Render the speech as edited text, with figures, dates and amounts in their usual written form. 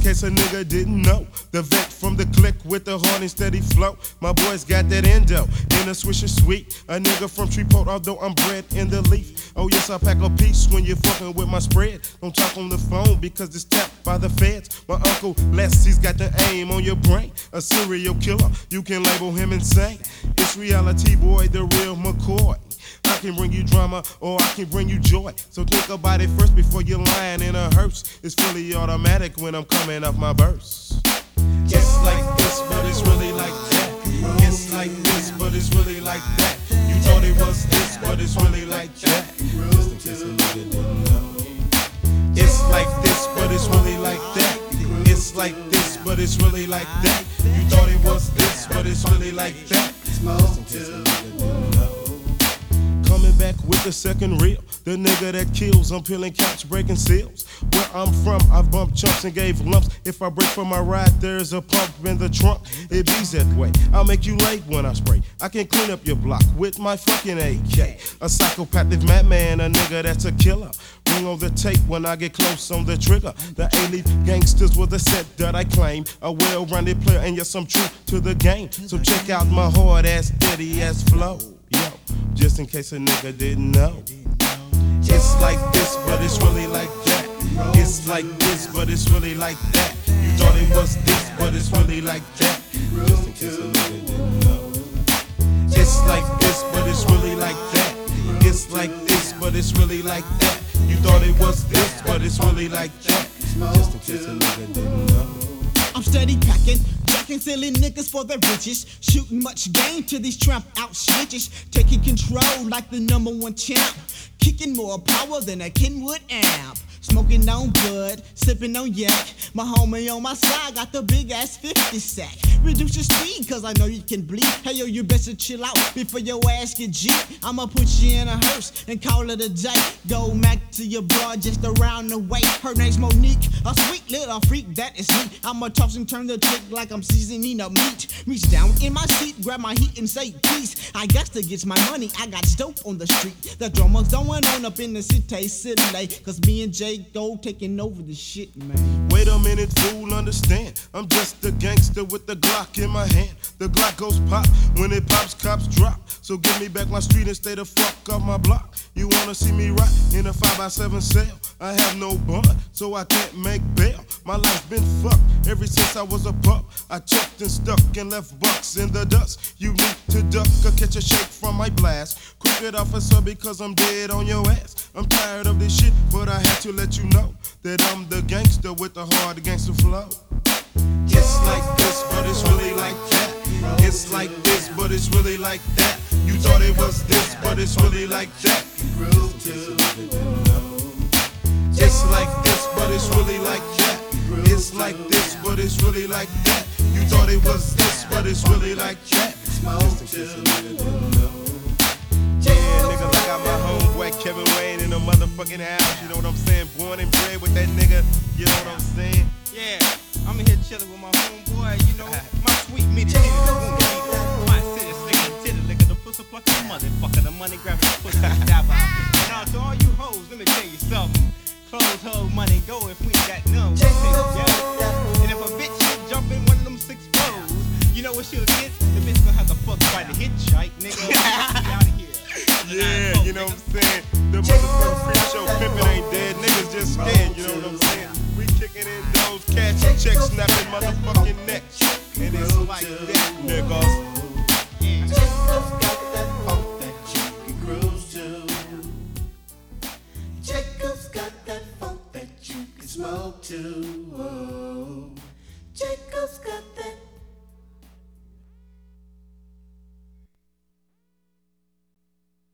case a nigga didn't know, the vet from the click with the horn and steady flow. My boys got that endo in a swisher sweet. A nigga from Shreveport, although I'm bred in the leaf. Oh yes, I pack a piece when you're fucking with my spread. Don't talk on the phone because it's tapped by the feds. My uncle Les, he's got the aim on your brain. A serial killer, you can label him insane. It's reality, boy, the real McCoy. I can bring you drama or I can bring you joy. So think about it first before you're lying in a hearse. It's fully automatic when I'm coming off my verse. It's like this, but it's really like that. It's like this, but it's really like that. You thought it was this, but it's really like that. Just in case a nigga didn't know. It's like this, but it's really like that. It's like this, but it's really like that. You thought it was this, but it's really like that. Just in case a nigga didn't know. Coming back with the second reel, the nigga that kills. I'm peeling caps, breaking seals. Where I'm from, I bumped chumps and gave lumps. If I break for my ride, there's a pump in the trunk. It bees that way. I'll make you late when I spray. I can clean up your block with my fucking AK. A psychopathic madman, a nigga that's a killer. Ring on the tape when I get close on the trigger. The A-Leaf gangsters were the set that I claim. A well-rounded player, and yes, I'm true to the game. So check out my hard-ass, steady-ass flow. Yo, just in case a nigga didn't know. It's like this, but it's really like that. It's like this, but it's really like that. You thought it was this, but it's really like that. Just in case a nigga didn't know. It's like this, but it's really like that. It's like this, but it's really like that. You thought it was this, but it's really like that. Just in case a nigga didn't know. I'm steady packing, jacking silly niggas for their riches, shooting much game to these tramp out snitches, taking control like the #1 champ, kicking more power than a Kenwood amp. Smoking on bud, sipping on yak. My homie on my side got the big ass 50 sack. Reduce your speed, cause I know you can bleed. Hey yo, you better chill out before your ass get G. I'ma put you in a hearse and call it a day. Go Mac to your broad just around the way. Her name's Monique, a sweet little freak, that is me. I'ma toss and turn the trick like I'm seasoning up meat. Reach down in my seat, grab my heat and say peace. I got to get my money, I got dope on the street. The drummer's going on up in the city, cause me and Jay go taking over the shit, man. Wait a minute, fool, understand. I'm just a gangster with the Glock in my hand. The Glock goes pop, when it pops, cops drop. So give me back my street and stay the fuck off my block. You wanna see me rock in a 5x7 cell? I have no bond, so I can't make bail. My life been fucked ever since I was a pup. I chucked and stuck and left bucks in the dust. You need to duck or catch a shake from my blast. Crooked officer because I'm dead on your ass. I'm tired of this shit, but I had to let you know that I'm the gangster with the hard gangster flow. It's like this, but it's really like that. It's like this, but it's really like that. You thought it was this, but it's really like that. It's like this, but it's really like that. It's like this, but it's really like that. You thought it was this, but it's really like that. Yeah, niggas, I got my homeboy Kevin Wayne in the motherfucking house. You know what I'm saying? Born and bred with that nigga. You know what I'm saying? Yeah, I'm in here chilling with my homeboy. You know, my sweet meaty titty, the wound beater. My city slicker, titty licker, the pussy plucker, the motherfucker, the money grabber, the pussy dabber. Now to all you hoes, let me tell you something. Clothes, hoe, money, go if we ain't got none. We'll take together. And if a bitch should jump in one of them 6 foes, you know what she'll get? The bitch gonna have to fuck by the hitchhike, nigga. Get out of here. Yeah, you know what I'm saying? The motherfucking freak show pimpin' ain't dead. Niggas just scared, you know what I'm saying? We kicking in those cats and checks, snapping motherfucking necks. And it's like that, niggas. Jacob's got that funk that you can cruise to. Jacob's got that funk that you can smoke to.